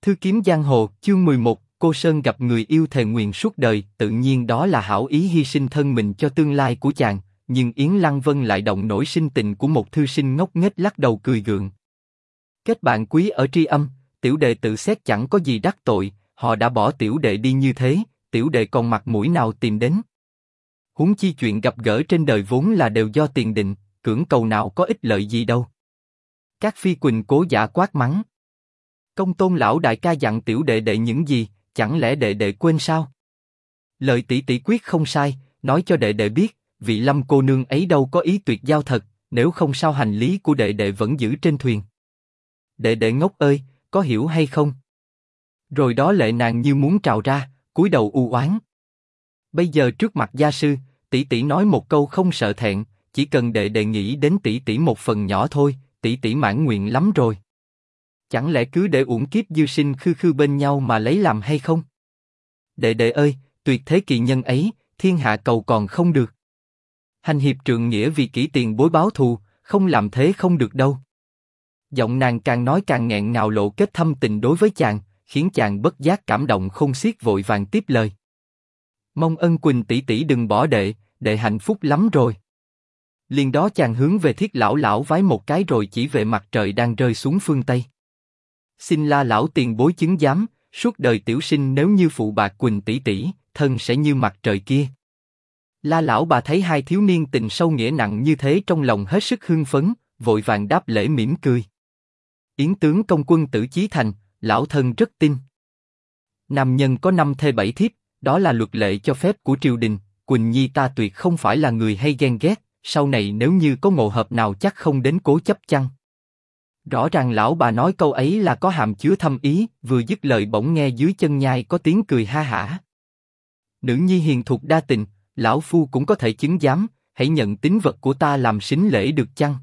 Thư kiếm giang hồ, chương 11, cô Sơn gặp người yêu thề nguyền suốt đời, tự nhiên đó là hảo ý hy sinh thân mình cho tương lai của chàng, nhưng Yến Lăng Vân lại động nổi sinh tình của một thư sinh ngốc nghếch lắc đầu cười gượng. Kết bạn quý ở tri âm, tiểu đệ tự xét chẳng có gì đắc tội, họ đã bỏ tiểu đệ đi như thế, tiểu đệ còn mặt mũi nào tìm đến. Huống chi chuyện gặp gỡ trên đời vốn là đều do tiền định, cưỡng cầu nào có ích lợi gì đâu. Các Phi Quỳnh cố giả quát mắng. Công tôn lão đại ca dặn tiểu đệ đệ những gì, chẳng lẽ đệ đệ quên sao? Lời tỷ tỷ quyết không sai, nói cho đệ đệ biết, vị Lâm cô nương ấy đâu có ý tuyệt giao thật, nếu không sao hành lý của đệ đệ vẫn giữ trên thuyền. Đệ đệ ngốc ơi, có hiểu hay không? Rồi đó lệ nàng như muốn trào ra, cúi đầu u oán. Bây giờ trước mặt gia sư, tỷ tỷ nói một câu không sợ thẹn, chỉ cần đệ đệ nghĩ đến tỷ tỷ một phần nhỏ thôi, tỷ tỷ mãn nguyện lắm rồi. Chẳng lẽ cứ để uổng kiếp dư sinh khư khư bên nhau mà lấy làm hay không? Đệ đệ ơi, tuyệt thế kỳ nhân ấy, thiên hạ cầu còn không được. Hành hiệp trượng nghĩa vì kỹ tiền bối báo thù, không làm thế không được đâu. Giọng nàng càng nói càng nghẹn ngào lộ kết thâm tình đối với chàng, khiến chàng bất giác cảm động không xiết vội vàng tiếp lời. Mong ân Quỳnh tỷ tỷ đừng bỏ đệ, đệ hạnh phúc lắm rồi. Liền đó chàng hướng về Thiết lão lão vái một cái rồi chỉ về mặt trời đang rơi xuống phương Tây. Xin La lão tiền bối chứng giám, suốt đời tiểu sinh nếu như phụ bạc Quỳnh tỷ tỷ, thân sẽ như mặt trời kia. La lão bà thấy hai thiếu niên tình sâu nghĩa nặng như thế trong lòng hết sức hưng phấn, vội vàng đáp lễ mỉm cười. Yến tướng công quân tử chí thành, lão thân rất tin. Nam nhân có 5 thê 7 thiếp, đó là luật lệ cho phép của triều đình. Quỳnh nhi ta tuyệt không phải là người hay ghen ghét, sau này nếu như có ngộ hợp nào chắc không đến cố chấp chăng? Rõ ràng lão bà nói câu ấy là có hàm chứa thâm ý, vừa dứt lời bỗng nghe dưới chân nhai có tiếng cười ha hả. Nữ nhi hiền thục đa tình, lão phu cũng có thể chứng giám, hãy nhận tín vật của ta làm sính lễ được chăng?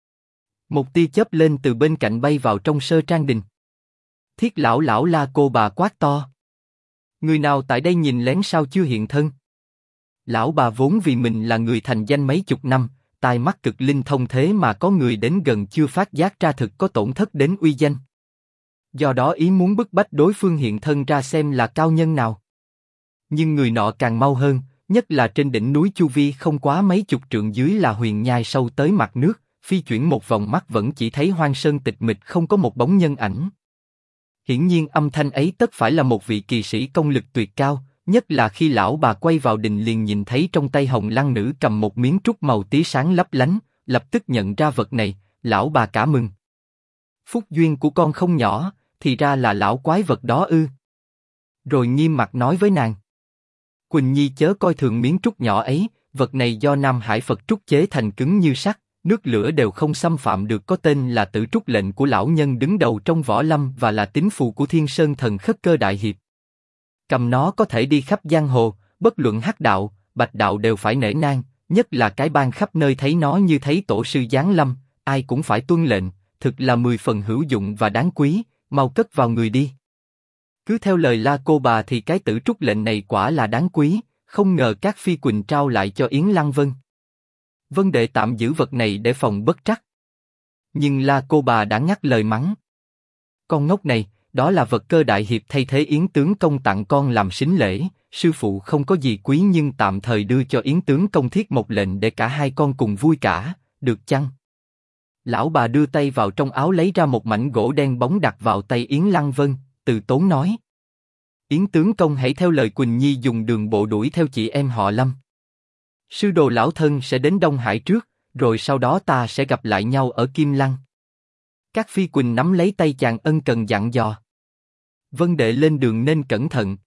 Một tia chớp lên từ bên cạnh bay vào trong Sơ Trang Đình. Thiết lão lão La cô bà quát to. Người nào tại đây nhìn lén sao chưa hiện thân? Lão bà vốn vì mình là người thành danh mấy chục năm, tai mắt cực linh thông thế mà có người đến gần chưa phát giác ra thực có tổn thất đến uy danh. Do đó ý muốn bức bách đối phương hiện thân ra xem là cao nhân nào. Nhưng người nọ càng mau hơn, nhất là trên đỉnh núi chu vi không quá mấy chục trượng dưới là huyền nhai sâu tới mặt nước, phi chuyển một vòng mắt vẫn chỉ thấy hoang sơn tịch mịch không có một bóng nhân ảnh. Hiển nhiên âm thanh ấy tất phải là một vị kỳ sĩ công lực tuyệt cao, nhất là khi lão bà quay vào đình liền nhìn thấy trong tay Hồng Lăng nữ cầm một miếng trúc màu tía sáng lấp lánh, lập tức nhận ra vật này, lão bà cả mừng. Phúc duyên của con không nhỏ, thì ra là lão quái vật đó ư? Rồi nghiêm mặt nói với nàng. Quỳnh nhi chớ coi thường miếng trúc nhỏ ấy, vật này do Nam Hải Phật trúc chế thành cứng như sắt, nước lửa đều không xâm phạm được, có tên là Tử Trúc lệnh của lão nhân đứng đầu trong võ lâm và là tín phù của Thiên Sơn thần Khất Cơ đại hiệp. Cầm nó có thể đi khắp giang hồ, bất luận hắc đạo, bạch đạo đều phải nể nang, nhất là cái bang khắp nơi thấy nó như thấy tổ sư giáng lâm, ai cũng phải tuân lệnh, thực là 10 phần hữu dụng và đáng quý, mau cất vào người đi. Cứ theo lời La cô bà thì cái Tử Trúc lệnh này quả là đáng quý, không ngờ các Phi Quỳnh trao lại cho Yến Lăng Vân. Vân đệ tạm giữ vật này để phòng bất trắc. Nhưng La cô bà đã ngắt lời mắng. Con ngốc này, đó là vật Cơ đại hiệp thay thế Yến tướng công tặng con làm sính lễ, sư phụ không có gì quý nhưng tạm thời đưa cho Yến tướng công thiết một lệnh để cả hai con cùng vui cả, được chăng? Lão bà đưa tay vào trong áo lấy ra một mảnh gỗ đen bóng đặt vào tay Yến Lăng Vân, từ tốn nói. Yến tướng công hãy theo lời Quỳnh nhi dùng đường bộ đuổi theo chị em họ Lâm. Sư đồ lão thân sẽ đến Đông Hải trước, rồi sau đó ta sẽ gặp lại nhau ở Kim Lăng. Các Phi Quỳnh nắm lấy tay chàng ân cần dặn dò. Vân đệ lên đường nên cẩn thận.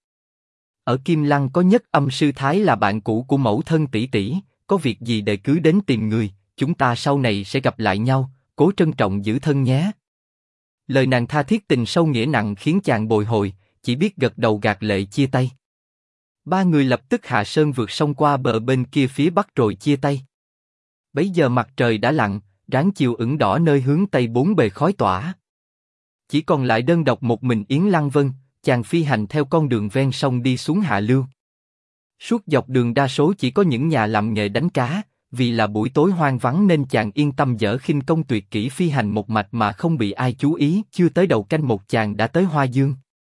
Ở Kim Lăng có Nhất Âm sư thái là bạn cũ của mẫu thân tỷ tỷ, có việc gì đệ cứ đến tìm người, chúng ta sau này sẽ gặp lại nhau, cố trân trọng giữ thân nhé. Lời nàng tha thiết tình sâu nghĩa nặng khiến chàng bồi hồi, chỉ biết gật đầu gạt lệ chia tay. Ba người lập tức hạ sơn vượt sông qua bờ bên kia phía bắc rồi chia tay. Bấy giờ mặt trời đã lặn, ráng chiều ửng đỏ nơi hướng tây bốn bề khói tỏa. Chỉ còn lại đơn độc một mình Yến Lăng Vân, chàng phi hành theo con đường ven sông đi xuống hạ lưu. Suốt dọc đường đa số chỉ có những nhà làm nghề đánh cá, vì là buổi tối hoang vắng nên chàng yên tâm dở khinh công tuyệt kỹ phi hành một mạch mà không bị ai chú ý. Chưa tới đầu canh một chàng đã tới Hoa Dương.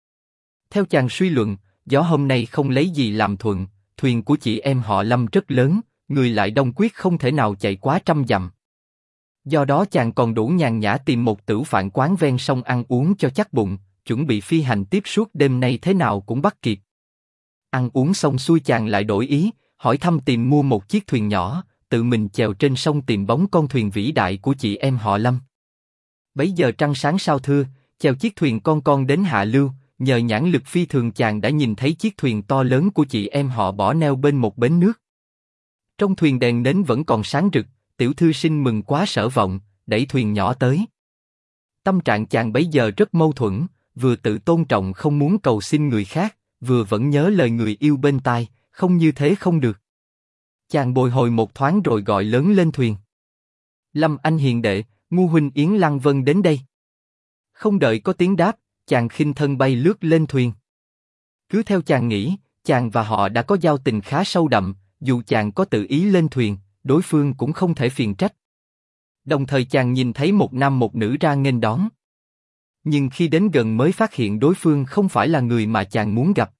Theo chàng suy luận, gió hôm nay không lấy gì làm thuận, thuyền của chị em họ Lâm rất lớn, người lại đông quyết không thể nào chạy quá 100 dặm. Do đó chàng còn đủ nhàn nhã tìm một tửu phạn quán ven sông ăn uống cho chắc bụng, chuẩn bị phi hành tiếp suốt đêm nay thế nào cũng bắt kịp. Ăn uống xong xuôi chàng lại đổi ý, hỏi thăm tìm mua một chiếc thuyền nhỏ, tự mình chèo trên sông tìm bóng con thuyền vĩ đại của chị em họ Lâm. Bấy giờ trăng sáng sao thưa, chèo chiếc thuyền con đến hạ lưu, nhờ nhãn lực phi thường chàng đã nhìn thấy chiếc thuyền to lớn của chị em họ bỏ neo bên một bến nước. Trong thuyền đèn nến vẫn còn sáng rực, tiểu thư sinh mừng quá sở vọng, đẩy thuyền nhỏ tới. Tâm trạng chàng bấy giờ rất mâu thuẫn, vừa tự tôn trọng không muốn cầu xin người khác, vừa vẫn nhớ lời người yêu bên tai, không như thế không được. Chàng bồi hồi một thoáng rồi gọi lớn lên thuyền. Lâm anh hiền đệ, ngu huynh Yến Lăng Vân đến đây. Không đợi có tiếng đáp, chàng khinh thân bay lướt lên thuyền. Cứ theo chàng nghĩ, chàng và họ đã có giao tình khá sâu đậm, dù chàng có tự ý lên thuyền, đối phương cũng không thể phiền trách. Đồng thời chàng nhìn thấy một nam một nữ ra nghênh đón. Nhưng khi đến gần mới phát hiện đối phương không phải là người mà chàng muốn gặp.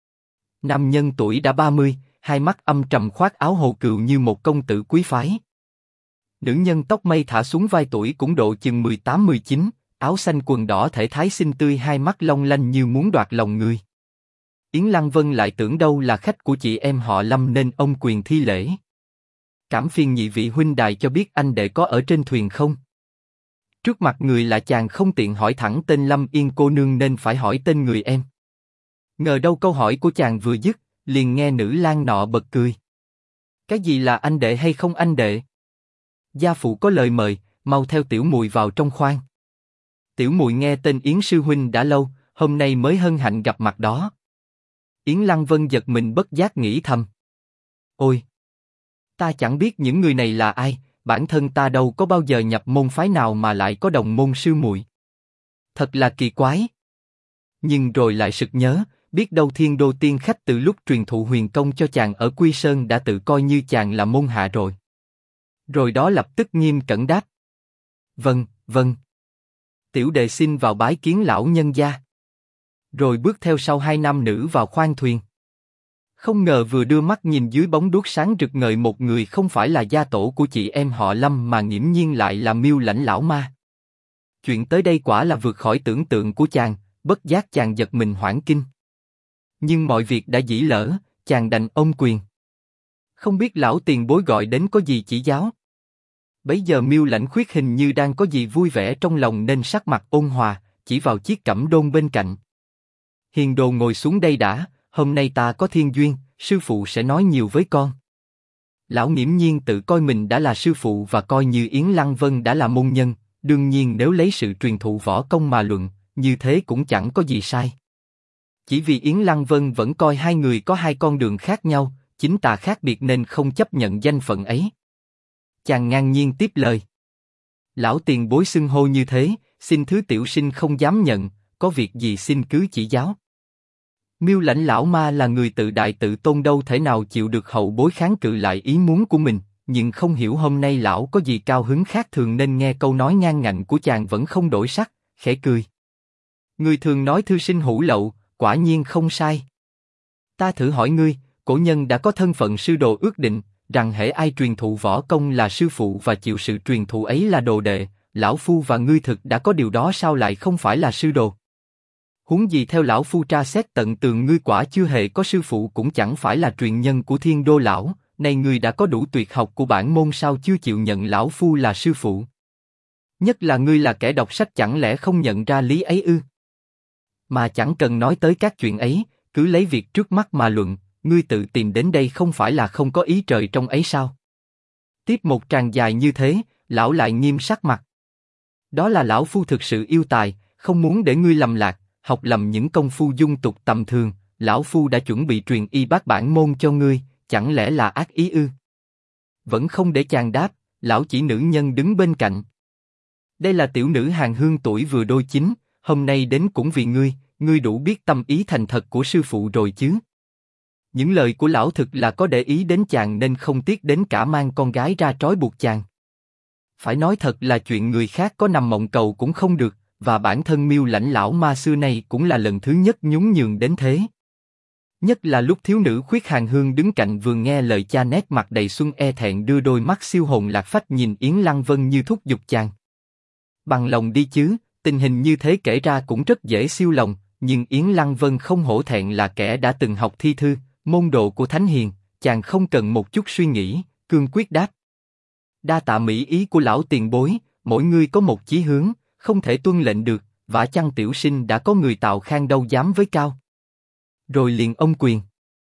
Nam nhân tuổi đã 30, hai mắt âm trầm khoác áo hồ cừu như một công tử quý phái. Nữ nhân tóc mây thả xuống vai tuổi cũng độ chừng 18-19, áo xanh quần đỏ thể thái xinh tươi hai mắt long lanh như muốn đoạt lòng người. Yến Lăng Vân lại tưởng đâu là khách của chị em họ Lâm nên ông quyền thi lễ. Cảm phiền nhị vị huynh đài cho biết anh đệ có ở trên thuyền không? Trước mặt người là chàng không tiện hỏi thẳng tên Lâm Yên cô nương nên phải hỏi tên người em. Ngờ đâu câu hỏi của chàng vừa dứt, liền nghe nữ lang nọ bật cười. Cái gì là anh đệ hay không anh đệ? Gia phụ có lời mời, mau theo tiểu muội vào trong khoang. Tiểu muội nghe tên Yến sư huynh đã lâu, hôm nay mới hân hạnh gặp mặt đó. Yến Lăng Vân giật mình bất giác nghĩ thầm. Ôi! Ta chẳng biết những người này là ai, bản thân ta đâu có bao giờ nhập môn phái nào mà lại có đồng môn sư muội. Thật là kỳ quái. Nhưng rồi lại sực nhớ, biết đâu Thiên Đô tiên khách từ lúc truyền thụ huyền công cho chàng ở Quy Sơn đã tự coi như chàng là môn hạ rồi. Rồi đó lập tức nghiêm cẩn đáp. Vâng, vâng. Tiểu đệ xin vào bái kiến lão nhân gia. Rồi bước theo sau hai nam nữ vào khoang thuyền. Không ngờ vừa đưa mắt nhìn dưới bóng đuốc sáng rực ngời một người không phải là gia tổ của chị em họ Lâm mà nghiễm nhiên lại là Miêu Lãnh lão ma. Chuyện tới đây quả là vượt khỏi tưởng tượng của chàng, bất giác chàng giật mình hoảng kinh. Nhưng mọi việc đã dĩ lỡ, chàng đành ôm quyền. Không biết lão tiền bối gọi đến có gì chỉ giáo. Bấy giờ Miêu Lãnh khuyết hình như đang có gì vui vẻ trong lòng nên sắc mặt ôn hòa, chỉ vào chiếc cẩm đôn bên cạnh. Hiền đồ ngồi xuống đây đã, hôm nay ta có thiên duyên, sư phụ sẽ nói nhiều với con. Lão nghiễm nhiên tự coi mình đã là sư phụ và coi như Yến Lăng Vân đã là môn nhân, đương nhiên nếu lấy sự truyền thụ võ công mà luận, như thế cũng chẳng có gì sai. Chỉ vì Yến Lăng Vân vẫn coi hai người có hai con đường khác nhau, chính tà khác biệt nên không chấp nhận danh phận ấy. Chàng ngang nhiên tiếp lời. Lão tiền bối xưng hô như thế, xin thứ tiểu sinh không dám nhận, có việc gì xin cứ chỉ giáo. Miêu Lãnh lão ma là người tự đại tự tôn đâu thể nào chịu được hậu bối kháng cự lại ý muốn của mình, nhưng không hiểu hôm nay lão có gì cao hứng khác thường nên nghe câu nói ngang ngạnh của chàng vẫn không đổi sắc, khẽ cười. Người thường nói thư sinh hủ lậu, quả nhiên không sai. Ta thử hỏi ngươi, cổ nhân đã có thân phận sư đồ ước định, rằng hễ ai truyền thụ võ công là sư phụ và chịu sự truyền thụ ấy là đồ đệ, lão phu và ngươi thực đã có điều đó sao lại không phải là sư đồ? Huống gì theo lão phu tra xét tận tường ngươi quả chưa hề có sư phụ cũng chẳng phải là truyền nhân của Thiên Đô lão, nay ngươi đã có đủ tuyệt học của bản môn sao chưa chịu nhận lão phu là sư phụ? Nhất là ngươi là kẻ đọc sách chẳng lẽ không nhận ra lý ấy ư? Mà chẳng cần nói tới các chuyện ấy, cứ lấy việc trước mắt mà luận, ngươi tự tìm đến đây không phải là không có ý trời trong ấy sao? Tiếp một tràng dài như thế, lão lại nghiêm sắc mặt. Đó là lão phu thực sự yêu tài, không muốn để ngươi lầm lạc, học lầm những công phu dung tục tầm thường, lão phu đã chuẩn bị truyền y bát bản môn cho ngươi, chẳng lẽ là ác ý ư? Vẫn không để chàng đáp, lão chỉ nữ nhân đứng bên cạnh. Đây là tiểu nữ hàng hương tuổi vừa đôi chín, hôm nay đến cũng vì ngươi, ngươi đủ biết tâm ý thành thật của sư phụ rồi chứ? Những lời của lão thực là có để ý đến chàng nên không tiếc đến cả mang con gái ra trói buộc chàng. Phải nói thật là chuyện người khác có nằm mộng cầu cũng không được, và bản thân Miêu Lãnh lão ma xưa nay cũng là lần thứ nhất nhún nhường đến thế. Nhất là lúc thiếu nữ Khuyết Hàn Hương đứng cạnh vừa nghe lời cha, nét mặt đầy xuân e thẹn đưa đôi mắt siêu hồn lạc phách nhìn Yến Lăng Vân như thúc giục chàng. Bằng lòng đi chứ, tình hình như thế kể ra cũng rất dễ siêu lòng, nhưng Yến Lăng Vân không hổ thẹn là kẻ đã từng học thi thư, môn đồ của Thánh Hiền, chàng không cần một chút suy nghĩ, cương quyết đáp. Đa tạ mỹ ý của lão tiền bối, mỗi người có một chí hướng, không thể tuân lệnh được, vả chăng tiểu sinh đã có người Tào Khang đâu dám với cao. Rồi liền ôm quyền.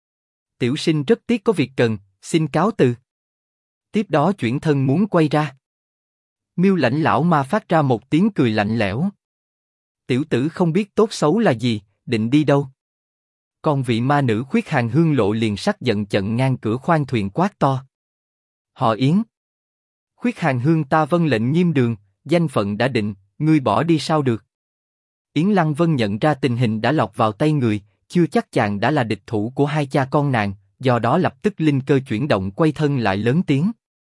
Tiểu sinh rất tiếc có việc cần, xin cáo từ. Tiếp đó chuyển thân muốn quay ra. Miêu Lãnh lão ma phát ra một tiếng cười lạnh lẽo. Tiểu tử không biết tốt xấu là gì, định đi đâu? Còn vị ma nữ Khuyết Hàn Hương lộ liền sắc giận chặn ngang cửa khoang thuyền quát to. Họ Yến. Khuyết Hàn Hương ta vâng lệnh nghiêm đường, danh phận đã định, ngươi bỏ đi sao được? Yến Lăng Vân nhận ra tình hình đã lọt vào tay người, chưa chắc chàng đã là địch thủ của hai cha con nàng, do đó lập tức linh cơ chuyển động quay thân lại lớn tiếng.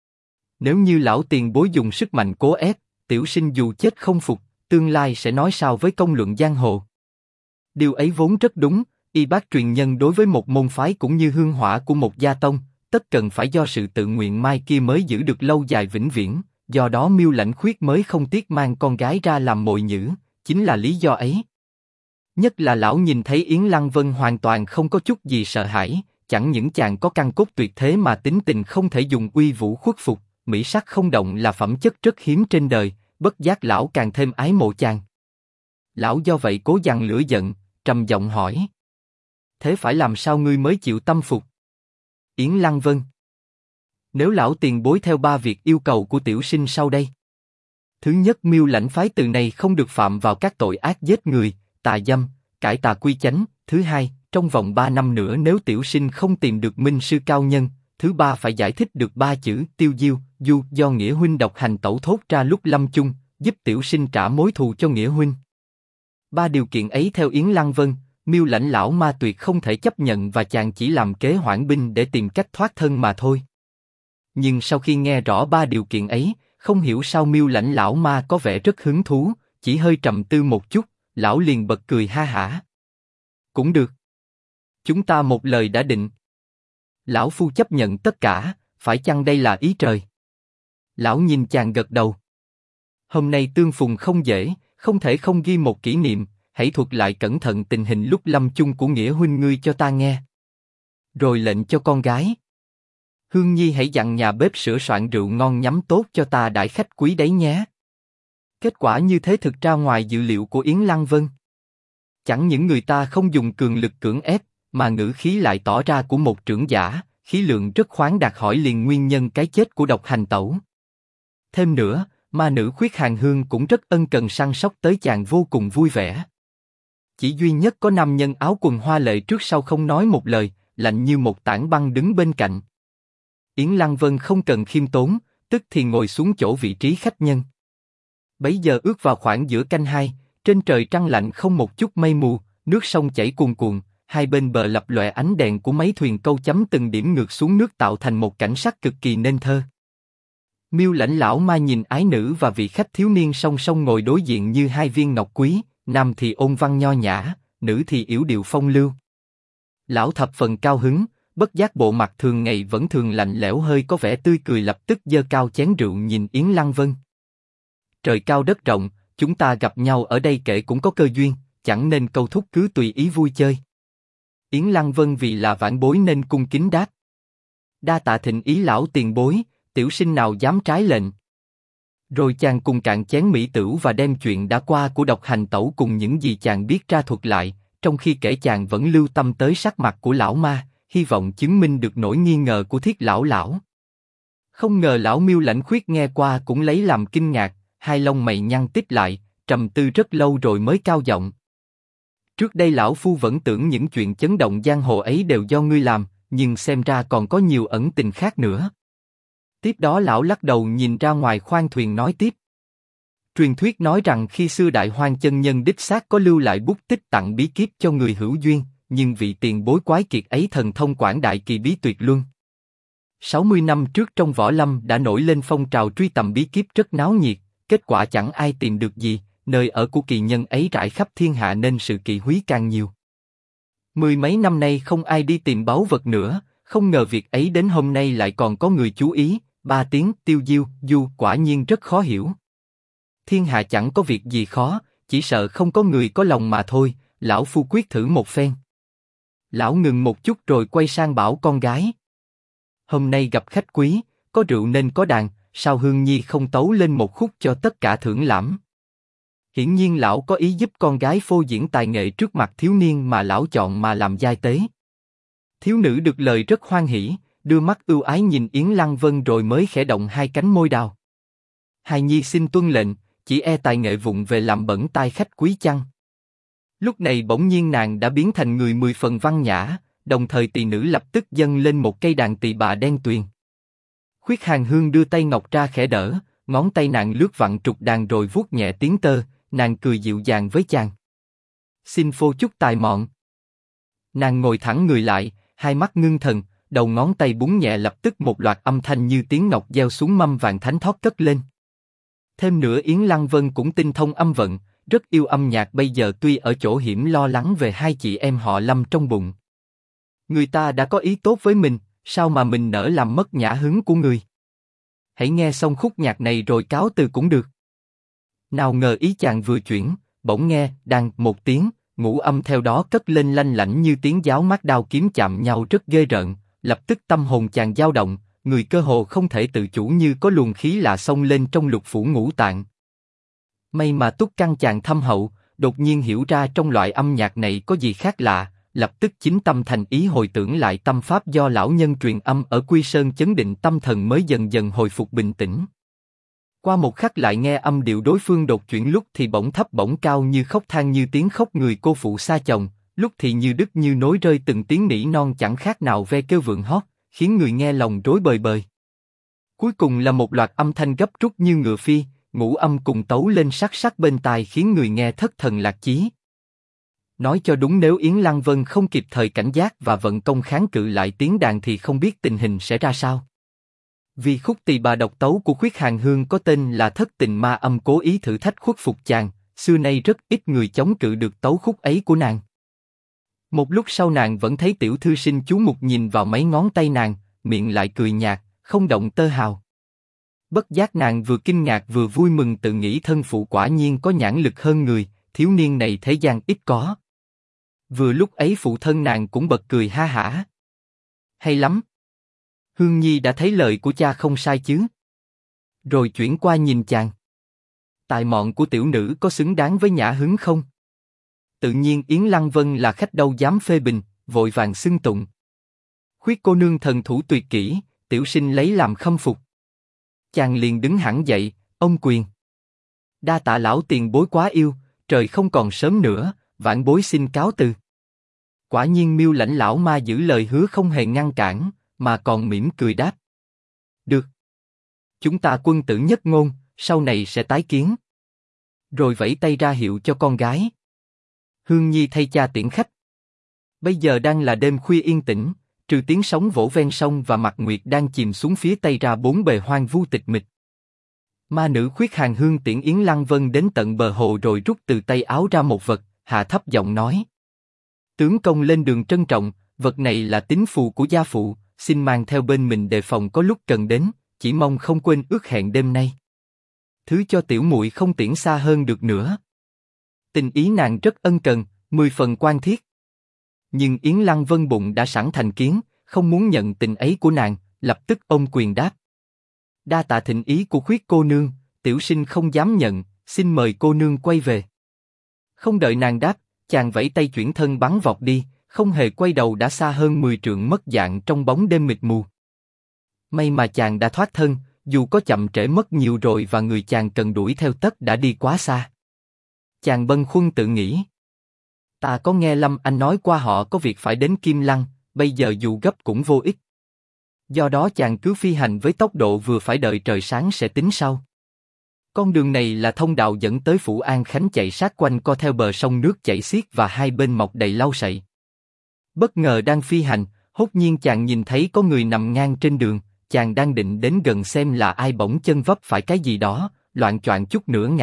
Nếu như lão tiền bối dùng sức mạnh cố ép, tiểu sinh dù chết không phục, tương lai sẽ nói sao với công luận giang hồ. Điều ấy vốn rất đúng, y bác truyền nhân đối với một môn phái cũng như hương hỏa của một gia tông, tất cần phải do sự tự nguyện mai kia mới giữ được lâu dài vĩnh viễn, do đó Miêu Lãnh Khuyết mới không tiếc mang con gái ra làm mồi nhử, chính là lý do ấy. Nhất là lão nhìn thấy Yến Lăng Vân hoàn toàn không có chút gì sợ hãi, chẳng những chàng có căn cốt tuyệt thế mà tính tình không thể dùng uy vũ khuất phục, mỹ sắc không động là phẩm chất rất hiếm trên đời, bất giác lão càng thêm ái mộ chàng. Lão do vậy cố dằn lửa giận, trầm giọng hỏi. Thế phải làm sao ngươi mới chịu tâm phục? Yến Lăng Vân. Nếu lão tiền bối theo ba việc yêu cầu của tiểu sinh sau đây. Thứ nhất, Miêu Lãnh phái từ này không được phạm vào các tội ác giết người, tà dâm, cải tà quy chánh. Thứ hai, trong vòng 3 năm nữa nếu tiểu sinh không tìm được minh sư cao nhân. Thứ ba, phải giải thích được 3 chữ tiêu diêu, du do Nghĩa huynh độc hành tẩu thốt ra lúc lâm chung, giúp tiểu sinh trả mối thù cho Nghĩa huynh. 3 điều kiện ấy theo Yến Lăng Vân, Miêu Lãnh lão ma tuyệt không thể chấp nhận và chàng chỉ làm kế hoãn binh để tìm cách thoát thân mà thôi. Nhưng sau khi nghe rõ 3 điều kiện ấy, không hiểu sao Miêu Lãnh lão ma có vẻ rất hứng thú, chỉ hơi trầm tư một chút, lão liền bật cười ha hả. Cũng được. Chúng ta một lời đã định. Lão phu chấp nhận tất cả, phải chăng đây là ý trời? Lão nhìn chàng gật đầu. Hôm nay tương phùng không dễ, không thể không ghi một kỷ niệm, hãy thuật lại cẩn thận tình hình lúc lâm chung của Nghĩa huynh ngươi cho ta nghe. Rồi lệnh cho con gái. Hương Nhi hãy dặn nhà bếp sửa soạn rượu ngon nhắm tốt cho ta đãi khách quý đấy nhé. Kết quả như thế thực ra ngoài dự liệu của Yến Lăng Vân. Chẳng những người ta không dùng cường lực cưỡng ép, mà ngữ khí lại tỏ ra của một trưởng giả, khí lượng rất khoáng đạt, hỏi liền nguyên nhân cái chết của độc hành tẩu. Thêm nữa, ma nữ Khuyết Hàn Hương cũng rất ân cần săn sóc tới chàng vô cùng vui vẻ. Chỉ duy nhất có nam nhân áo quần hoa lệ trước sau không nói một lời, lạnh như một tảng băng đứng bên cạnh. Yến Lăng Vân không cần khiêm tốn, tức thì ngồi xuống chỗ vị trí khách nhân. Bấy giờ ước vào khoảng giữa canh 2, trên trời trăng lạnh không một chút mây mù, nước sông chảy cuồn cuộn, hai bên bờ lập lòe ánh đèn của mấy thuyền câu chấm từng điểm ngược xuống nước tạo thành một cảnh sắc cực kỳ nên thơ. Miêu Lãnh lão ma nhìn ái nữ và vị khách thiếu niên song song ngồi đối diện như hai viên ngọc quý, nam thì ôn văn nho nhã, nữ thì yểu điệu phong lưu. Lão thập phần cao hứng, bất giác bộ mặt thường ngày vẫn thường lạnh lẽo hơi có vẻ tươi cười lập tức giơ cao chén rượu nhìn Yến Lăng Vân. Trời cao đất rộng, chúng ta gặp nhau ở đây kể cũng có cơ duyên, chẳng nên câu thúc cứ tùy ý vui chơi. Yến Lăng Vân vì là vãn bối nên cung kính đáp. Đa tạ thịnh ý lão tiền bối, tiểu sinh nào dám trái lệnh. Rồi chàng cùng cạn chén mỹ tửu và đem chuyện đã qua của độc hành tẩu cùng những gì chàng biết ra thuật lại, trong khi kể chàng vẫn lưu tâm tới sắc mặt của lão ma, hy vọng chứng minh được nỗi nghi ngờ của Thiết lão. Không ngờ lão Miêu Lãnh Khuyết nghe qua cũng lấy làm kinh ngạc, hai lông mày nhăn tít lại, trầm tư rất lâu rồi mới cao giọng. Trước đây lão phu vẫn tưởng những chuyện chấn động giang hồ ấy đều do ngươi làm, nhưng xem ra còn có nhiều ẩn tình khác nữa. Tiếp đó lão lắc đầu nhìn ra ngoài khoang thuyền nói tiếp. Truyền thuyết nói rằng khi xưa Đại Hoang chân nhân đích xác có lưu lại bút tích tặng bí kíp cho người hữu duyên, nhưng vị tiền bối quái kiệt ấy thần thông quảng đại kỳ bí tuyệt luân. 60 năm trước trong võ lâm đã nổi lên phong trào truy tầm bí kíp rất náo nhiệt, kết quả chẳng ai tìm được gì, nơi ở của kỳ nhân ấy rải khắp thiên hạ nên sự kỵ húy càng nhiều. Mười mấy năm nay không ai đi tìm báu vật nữa, không ngờ việc ấy đến hôm nay lại còn có người chú ý. 3 tiếng tiêu diêu, du quả nhiên rất khó hiểu. Thiên hạ chẳng có việc gì khó, chỉ sợ không có người có lòng mà thôi, lão phu quyết thử một phen. Lão ngừng một chút rồi quay sang bảo con gái. Hôm nay gặp khách quý, có rượu nên có đàn, sao Hương Nhi không tấu lên một khúc cho tất cả thưởng lãm. Hiển nhiên lão có ý giúp con gái phô diễn tài nghệ trước mặt thiếu niên mà lão chọn mà làm giai tế. Thiếu nữ được lời rất hoan hỉ, đưa mắt ưu ái nhìn Yến Lăng Vân rồi mới khẽ động hai cánh môi đào. Hài nhi xin tuân lệnh, chỉ e tài nghệ vụng về làm bẩn tai khách quý chăng. Lúc này bỗng nhiên nàng đã biến thành người 10 phần văn nhã, đồng thời tỳ nữ lập tức dâng lên một cây đàn tỳ bà đen tuyền. Khuyết Hàn Hương đưa tay ngọc ra khẽ đỡ, ngón tay nàng lướt vặn trục đàn rồi vuốt nhẹ tiếng tơ, nàng cười dịu dàng với chàng. Xin phô chút tài mọn. Nàng ngồi thẳng người lại, hai mắt ngưng thần, đầu ngón tay búng nhẹ lập tức một loạt âm thanh như tiếng ngọc gieo xuống mâm vàng thánh thót cất lên. Thêm nữa Yến Lăng Vân cũng tinh thông âm vận, rất yêu âm nhạc bây giờ tuy ở chỗ hiểm lo lắng về hai chị em họ Lâm trong bụng. Người ta đã có ý tốt với mình, sao mà mình nỡ làm mất nhã hứng của người. Hãy nghe xong khúc nhạc này rồi cáo từ cũng được. Nào ngờ ý chàng vừa chuyển, bỗng nghe đàn một tiếng, ngũ âm theo đó cất lên lanh lảnh như tiếng giáo mát đao kiếm chạm nhau rất ghê rợn, lập tức tâm hồn chàng dao động, người cơ hồ không thể tự chủ như có luồng khí lạ xông lên trong lục phủ ngũ tạng. May mà túc căn chàng thâm hậu, đột nhiên hiểu ra trong loại âm nhạc này có gì khác lạ, lập tức chính tâm thành ý hồi tưởng lại tâm pháp do lão nhân truyền âm ở Quy Sơn chấn định tâm thần mới dần dần hồi phục bình tĩnh. Qua một khắc lại nghe âm điệu đối phương đột chuyển, lúc thì bỗng thấp bỗng cao như khóc than như tiếng khóc người cô phụ xa chồng, lúc thì như đứt như nối rơi từng tiếng nỉ non chẳng khác nào ve kêu vượn hót, khiến người nghe lòng rối bời bời. Cuối cùng là một loạt âm thanh gấp rút như ngựa phi, ngũ âm cùng tấu lên sắc sắc bên tai khiến người nghe thất thần lạc chí. Nói cho đúng, nếu Yến Lăng Vân không kịp thời cảnh giác và vận công kháng cự lại tiếng đàn thì không biết tình hình sẽ ra sao. Vì khúc tỳ bà độc tấu của Khuyết Hàn Hương có tên là Thất Tình Ma Âm cố ý thử thách khuất phục chàng, xưa nay rất ít người chống cự được tấu khúc ấy của nàng. Một lúc sau nàng vẫn thấy tiểu thư sinh chú mục nhìn vào mấy ngón tay nàng, miệng lại cười nhạt, không động tơ hào. Bất giác nàng vừa kinh ngạc vừa vui mừng, tự nghĩ thân phụ quả nhiên có nhãn lực hơn người, thiếu niên này thế gian ít có. Vừa lúc ấy phụ thân nàng cũng bật cười ha hả. Hay lắm. Hương Nhi đã thấy lời của cha không sai chứ? Rồi chuyển qua nhìn chàng. Tài mọn của tiểu nữ có xứng đáng với nhã hứng không? Tự nhiên Yến Lăng Vân là khách đâu dám phê bình, vội vàng xưng tụng. Khuyết cô nương thần thủ tuyệt kỹ, tiểu sinh lấy làm khâm phục. Chàng liền đứng hẳn dậy, ông quyền. Đa tạ lão tiền bối quá yêu, trời không còn sớm nữa, vãn bối xin cáo từ. Quả nhiên Miêu Lãnh lão ma giữ lời hứa không hề ngăn cản, mà còn mỉm cười đáp. Được. Chúng ta quân tử nhất ngôn, sau này sẽ tái kiến. Rồi vẫy tay ra hiệu cho con gái. Hương Nhi thay cha tiễn khách. Bây giờ đang là đêm khuya yên tĩnh, trừ tiếng sóng vỗ ven sông và mặt nguyệt đang chìm xuống phía tây ra, bốn bề hoang vu tịch mịch. Ma nữ Khuyết Hàn Hương tiễn Yến Lăng Vân đến tận bờ hồ rồi rút từ tay áo ra một vật, hạ thấp giọng nói. Tướng công lên đường trân trọng, vật này là tín phù của gia phụ, xin mang theo bên mình đề phòng có lúc cần đến, chỉ mong không quên ước hẹn đêm nay. Thứ cho tiểu muội không tiễn xa hơn được nữa. Tình ý nàng rất ân cần, 10 phần quan thiết. Nhưng Yến Lăng Vân bụng đã sẵn thành kiến, không muốn nhận tình ấy của nàng, lập tức ôm quyền đáp. Đa tạ thịnh ý của Khuyết cô nương, tiểu sinh không dám nhận, xin mời cô nương quay về. Không đợi nàng đáp, chàng vẫy tay chuyển thân bắn vọt đi, không hề quay đầu đã xa hơn 10 trượng mất dạng trong bóng đêm mịt mù. May mà chàng đã thoát thân, dù có chậm trễ mất nhiều rồi và người chàng cần đuổi theo tất đã đi quá xa. Chàng bâng khuâng tự nghĩ. Ta có nghe Lâm Anh nói qua họ có việc phải đến Kim Lăng, bây giờ dù gấp cũng vô ích. Do đó chàng cứ phi hành với tốc độ vừa phải, đợi trời sáng sẽ tính sau. Con đường này là thông đạo dẫn tới phủ An Khánh chạy sát quanh co theo bờ sông nước chảy xiết và hai bên mọc đầy lau sậy. Bất ngờ đang phi hành, hốt nhiên chàng nhìn thấy có người nằm ngang trên đường, chàng đang định đến gần xem là ai, bỗng chân vấp phải cái gì đó, loạng choạng chút nữa ngã,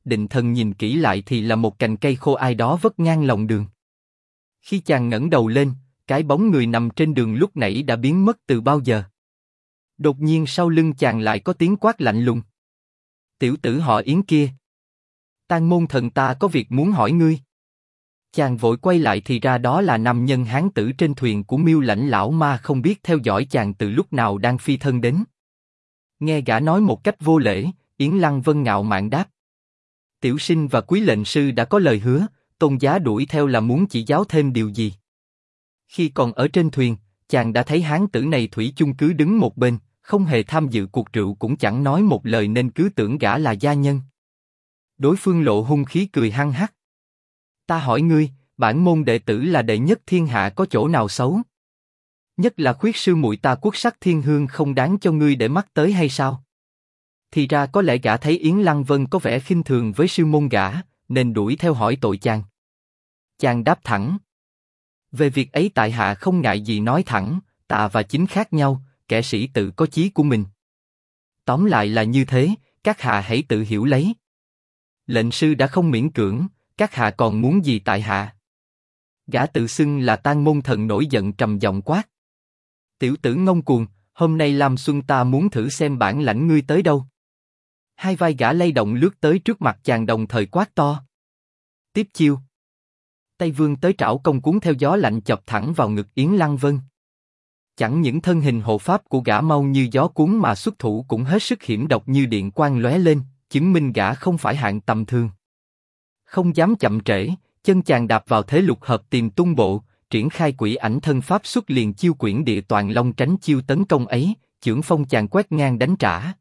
định thần nhìn kỹ lại thì là một cành cây khô ai đó vất ngang lòng đường. Khi chàng ngẩng đầu lên, cái bóng người nằm trên đường lúc nãy đã biến mất từ bao giờ. Đột nhiên sau lưng chàng lại có tiếng quát lạnh lùng. Tiểu tử họ Yến kia. Tang môn thần ta có việc muốn hỏi ngươi. Chàng vội quay lại thì ra đó là nam nhân hán tử trên thuyền của Miêu Lãnh lão ma không biết theo dõi chàng từ lúc nào đang phi thân đến. Nghe gã nói một cách vô lễ, Yến Lăng Vân ngạo mạn đáp. Tiểu sinh và quý lệnh sư đã có lời hứa, tôn giá đuổi theo là muốn chỉ giáo thêm điều gì. Khi còn ở trên thuyền, chàng đã thấy hán tử này thủy chung cứ đứng một bên, không hề tham dự cuộc rượu cũng chẳng nói một lời nên cứ tưởng gã là gia nhân. Đối phương lộ hung khí cười hăng hắc. Ta hỏi ngươi, bản môn đệ tử là đệ nhất thiên hạ có chỗ nào xấu? Nhất là khuyết sư muội ta Quốc Sắc Thiên Hương không đáng cho ngươi để mắt tới hay sao? Thì ra có lẽ gã thấy Yến Lăng Vân có vẻ khinh thường với sư môn gã, nên đuổi theo hỏi tội chàng. Chàng đáp thẳng. Về việc ấy tại hạ không ngại gì nói thẳng, tà và chính khác nhau, kẻ sĩ tự có chí của mình. Tóm lại là như thế, các hạ hãy tự hiểu lấy. Lệnh sư đã không miễn cưỡng, các hạ còn muốn gì tại hạ? Gã tự xưng là Tang môn thần nổi giận trầm giọng quát. Tiểu tử ngông cuồng, hôm nay Lam Xuân ta muốn thử xem bản lãnh ngươi tới đâu. Hai vai gã lay động lướt tới trước mặt chàng đồng thời quát to. Tiếp chiêu. Tay vươn tới trảo công cuốn theo gió lạnh chọc thẳng vào ngực Yến Lăng Vân. Chẳng những thân hình hộ pháp của gã mau như gió cuốn mà xuất thủ cũng hết sức hiểm độc như điện quang lóe lên, chứng minh gã không phải hạng tầm thường. Không dám chậm trễ, chân chàng đạp vào thế lục hợp tìm tung bộ, triển khai quỷ ảnh thân pháp xuất liền chiêu quyển địa toàn long tránh chiêu tấn công ấy, chưởng phong chàng quét ngang đánh trả.